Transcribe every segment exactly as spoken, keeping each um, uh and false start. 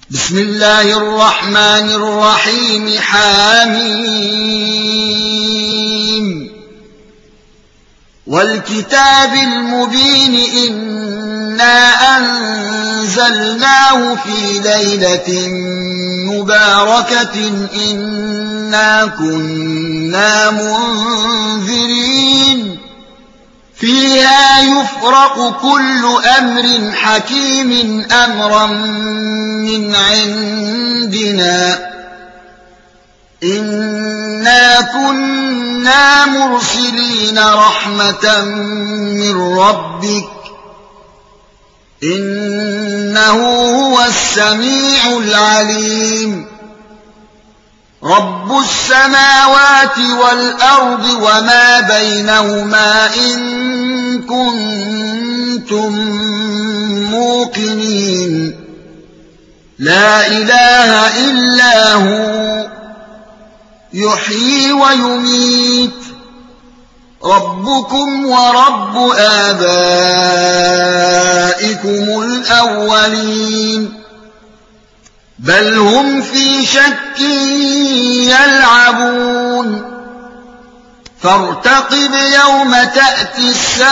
بسم الله الرحمن الرحيم حاميم والكتاب المبين إنا أنزلناه في ليلة مباركة إنا كنا منذرين فيها يفرق كل أمر حكيم أمرا من عندنا إنا كنا مرسلين رحمة من ربك إنه هو السميع العليم رب السماوات والأرض وما بينهما إن كنتم موقنين لا إله إلا هو يحيي ويميت ربكم ورب آبائكم الأولين بل هم في شك يلعبون فارتقب يوم تأتي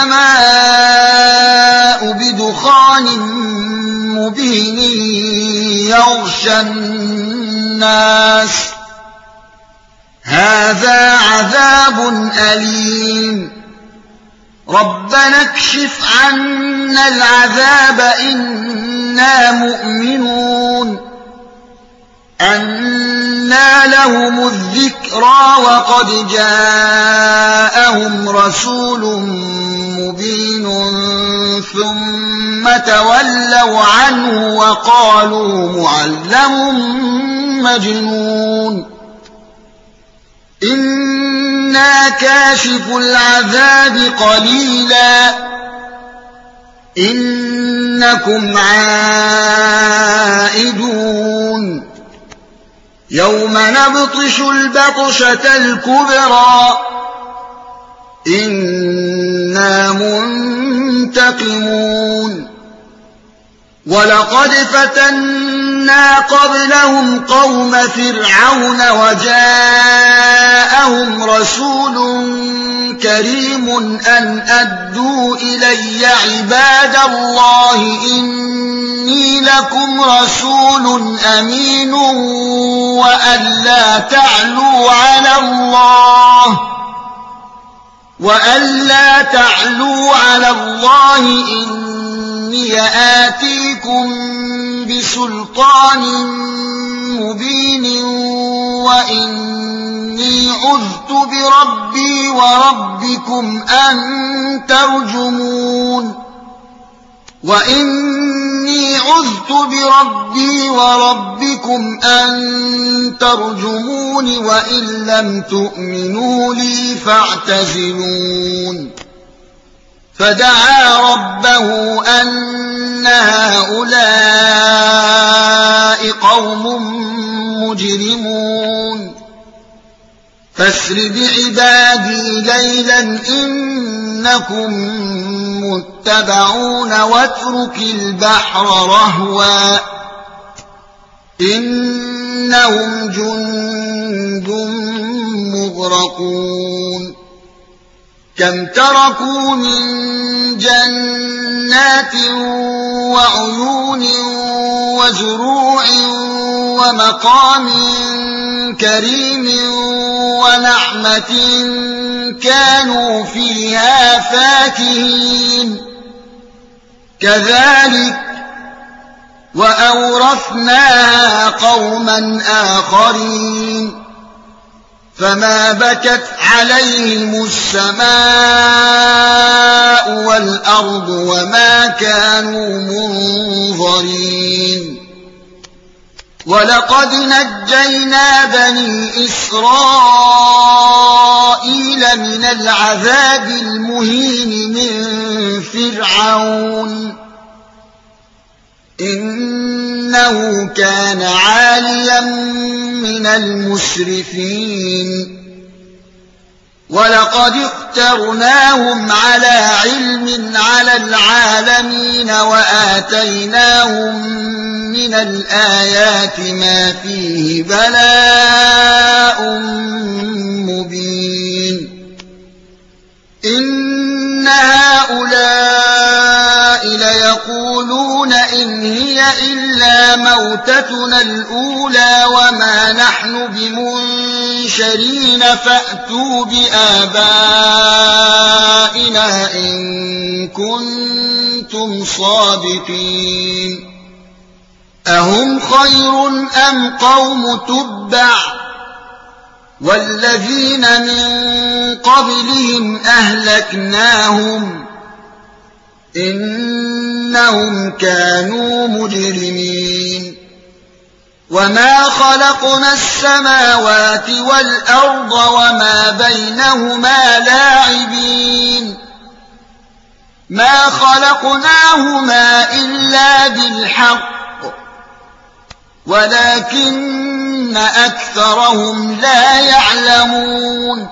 السماء بدخان مبين يغشى الناس هذا عذاب أليم ربنا اكشف عنا العذاب إنا مؤمنون أنى لهم الذكرى وقد جاءهم رسول مبين ثم تولوا عنه وقالوا معلم مجنون إنا كاشف العذاب قليلا إنكم عائدون يوم نبطش البطشة الكبرى إنا منتقمون ولقد فتنا قبلهم قوم فرعون وجاءهم رسول كريم أن أدوا إلي عباد الله إني لكم رسول أمين وأن لا تعلوا على الله وأن لا تعلوا على الله إني آتيكم بسلطان مبين وإني عذت بربي وربكم أن ترجمون وإني عذت بربي وربكم أن ترجمون وإن لم تؤمنوا لي فاعتزلون فدعا ربه أن هؤلاء قوم مجرمون فاسر بعبادي ليلا إنكم متبعون واترك البحر رهوا إنهم جند مغرقون كم تركوا من جنات وعيون وزروع ومقام كريم ونعمة كانوا فيها فاكهين كذلك وأورثناها قوما آخرين فما بكت عليهم السماء والأرض وما كانوا منظرين ولقد نجينا بني إسرائيل من العذاب المهين من فرعون إنه كان عاليا من المسرفين ولقد اخترناهم على علم على العالمين وآتيناهم من الآيات ما فيه بلاء مبين إن هؤلاء ليقولون إن هي إلا موتتنا الأولى وما نحن بمنشرين فأتوا بآبائنا إن كنتم صادقين أهم خير أم قوم تبع والذين من قبلهم أهلكناهم إنهم كانوا مجرمين وما خلقنا السماوات والأرض وما بينهما لاعبين ما خلقناهما إلا بالحق ولكن أكثرهم لا يعلمون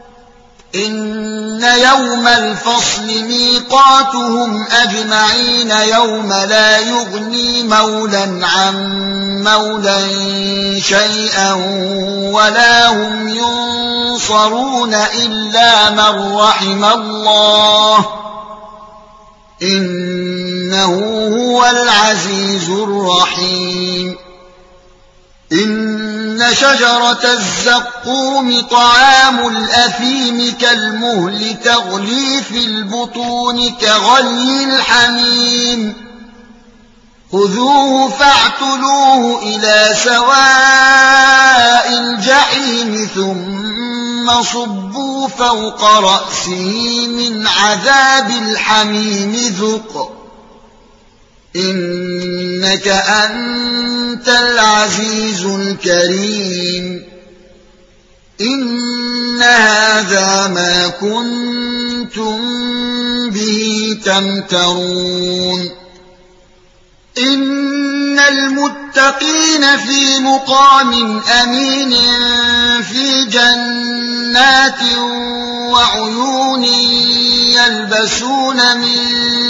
إن يوم الفصل ميقاتهم أجمعين يوم لا يغني مولى عن مولى شيئا ولا هم ينصرون إلا من رحم الله إنه هو العزيز الرحيم إن شجرة الزقوم طعام الأثيم كالمهل تغلي في البطون كغلي الحميم خذوه فاعتلوه إلى سواء الجحيم ثم صبوا فوق رأسه من عذاب الحميم ذق إنك أنت العزيز الكريم إن هذا ما كنتم به تمترون إن المتقين في مقام أمين في جنات وعيون يلبسون من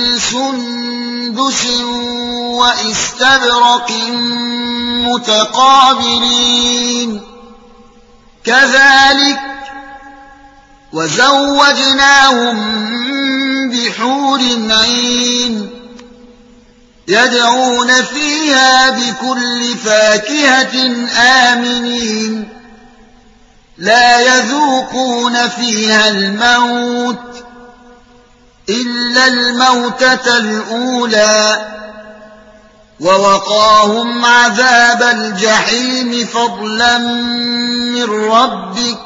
سندس واستبرق متقابلين كذلك وزوجناهم بحور عين يدعون فيها بكل فاكهة آمنين لا يذوقون فيها الموت إلا الموتة الأولى ووقاهم عذاب الجحيم فضلا من ربك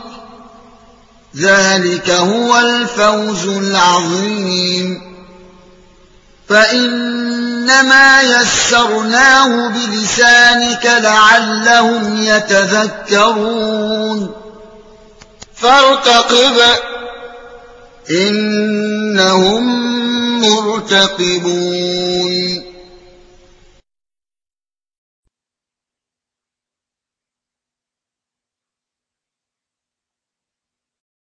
ذلك هو الفوز العظيم فإنما يسرناه بلسانك لعلهم يتذكرون فارتقب إنهم مرتقبون